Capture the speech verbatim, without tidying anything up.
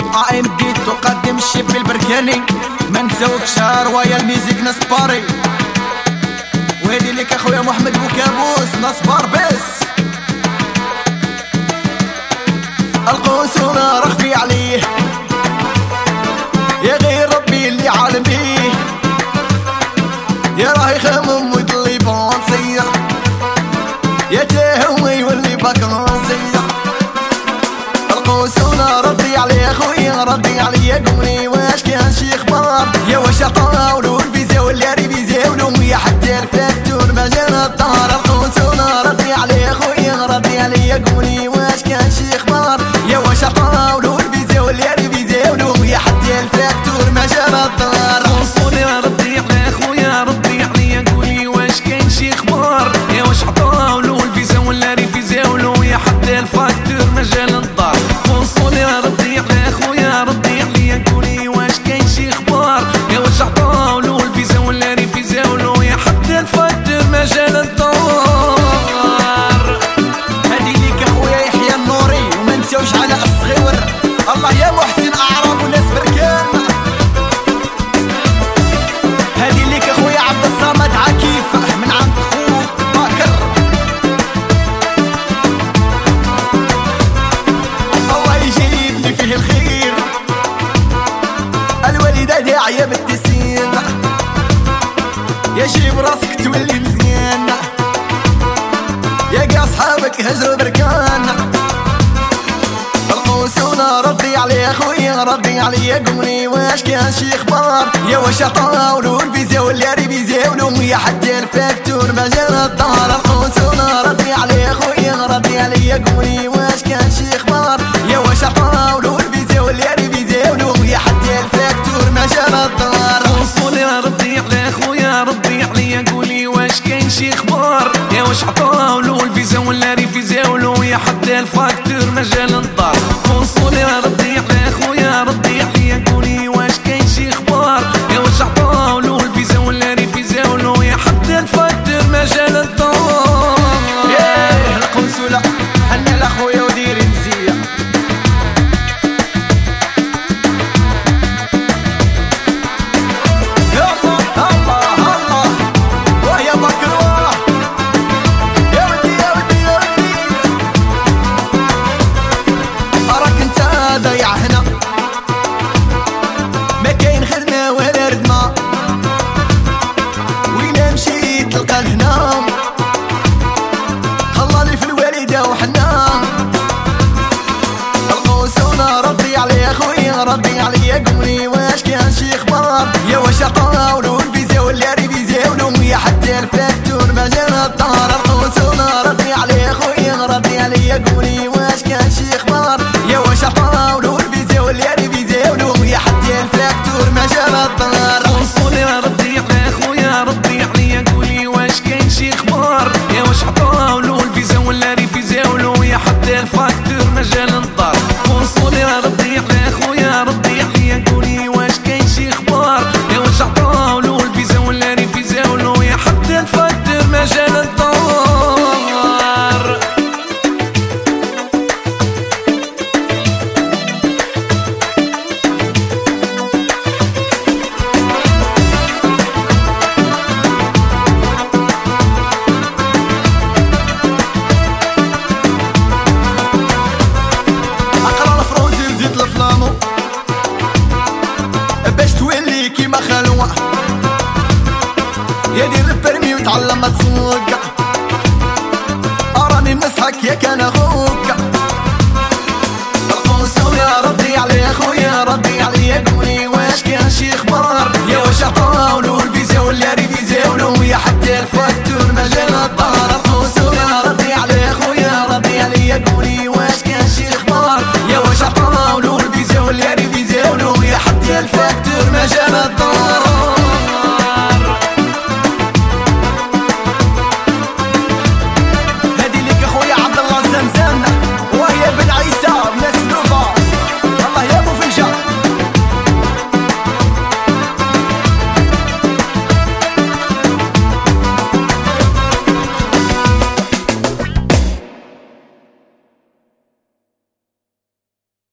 ام بي تقدم الشيب البركاني، ما نساوك شهر ويا الميزيك نصباري. وهادي ليك اخويا محمد بوكابوس نصبار بس. القوسونا رخفي عليه يا غير ربي اللي عالم بيه، يا راهي خمم ويضلي بونسية، يا تاهوي يولي باكونسية. القوسونا ردي عليه اخويا ردي عليا، قولي واش كان شي اخبار، يا واش عطاولو الفيزا ولا ريفيزاولو، يا حتى الفاكتور ما جانا الدار. القوسونا ردي عليه اخويا ردي عليا، قولي واش كان شي اخبار، يا واش عطاولو الفيزا ولا ريفيزاولو، يا حتى الفاكتور ما جانا الدار. القوسونا ردي عليه اخويا ردي عليا، قولي واش كاين شي اخبار، يا واش عطاولو الفيزا ولا ريفيزاولو، يا حتى الفاكتور ما جانا الدار. القوسونا ردي عليه اخويا ردي عليا، قولي واش كاين شي اخبار، يا واش عطاولو الفيزا ولا ريفيزاولو، يا حتى الفاكتور ما جانا الدار. هادي ليك اخويا يحيى النوري، وما نساوش على الصغيور. الله يا محسن اعراب وناس بركان. هادي ليك اخويا عبد الصمد عكيف من عند خوك باكر. الله يجيب لي فيه الخير، الوالدة داعية بالتسير، يا جيب راسك تولي مزيان، يا قا صحابك هجروا بركان. القوسونا ردي عليه اخويا ردي عليا، قولي واش كان شي اخبار، يا واش عطاولو الفيزا ولا ريفيزاولو، يا حتى الفاكتور ما جانا الدار. القوسونا ردي عليه اخويا ردي عليا، قولي واش كان شي اخبار، يا واش عطاولو الفيزا ولا ريفيزاولو، يا حتى الفاكتور ما جانا الدار. القوسونا ردي عليه اخويا ردي عليا، قولي واش كاين شي اخبار، يا واش عطاولو الفيزا ولا ريفيزاولو، يا حتى الفاكتور ما جانا الدار. القوسونا ردي عليه اخويا ردي عليا، قولي واش كاين شي اخبار، يا واش عطاولو الفيزا ولا ريفيزاولو، يا حتى الفاكتور ما جانا الدار. ايه القنصلة حنا لاخويا وديري مزية. يا الله الله الله ويا بكروه، يا ودي يا ودي يا ودي. اراك انت ضيع هنا، ما كاين خدمة ولا ردمة، وين مشيت تلقى لهنا، طلالي في الوالدة وحنا. القوسونا ردي عليه اخويا ردي عليا، قولي واش كان شي اخبار، يا واش عطاولو الفيزا ولا ريفيزاولو، يا حتى الفاكتور ما جانا الدار. القوسونا ردي عليه اخويا ردي عليا، قولي واش كان شي اخبار، يا واش عطاولو الفيزا ولا ريفيزاولو، يا حتى الفاكتور ما جانا الدار. القوسونا ردي عليه اخويا ردي عليا، قولي واش كاين شي اخبار، يا واش عطاولو الفيزا ولا ريفيزاولو، يا حتى الفاكتور ما جانا الدار. القوسونا ردي عليه اخويا ردي عليا، قولي واش كاين شي اخبار، يا واش عطاولو الفيزا ولا ريفيزاولو، يا حتى الفاكتور ما جانا الدار. اقرا الفروز نزيد الفلامو باش تولي كيما خلوة، يا دير البرمي وتعلم تسوق، اراني نصحك يا كان اخوك. القوسونا ردي عليه اخويا ردي عليا، قولي واش كان شي اخبار، يا واش عطاولو الفيزا ولا ريفيزاولو، يا حتى الفاكتور ما جانا الدار.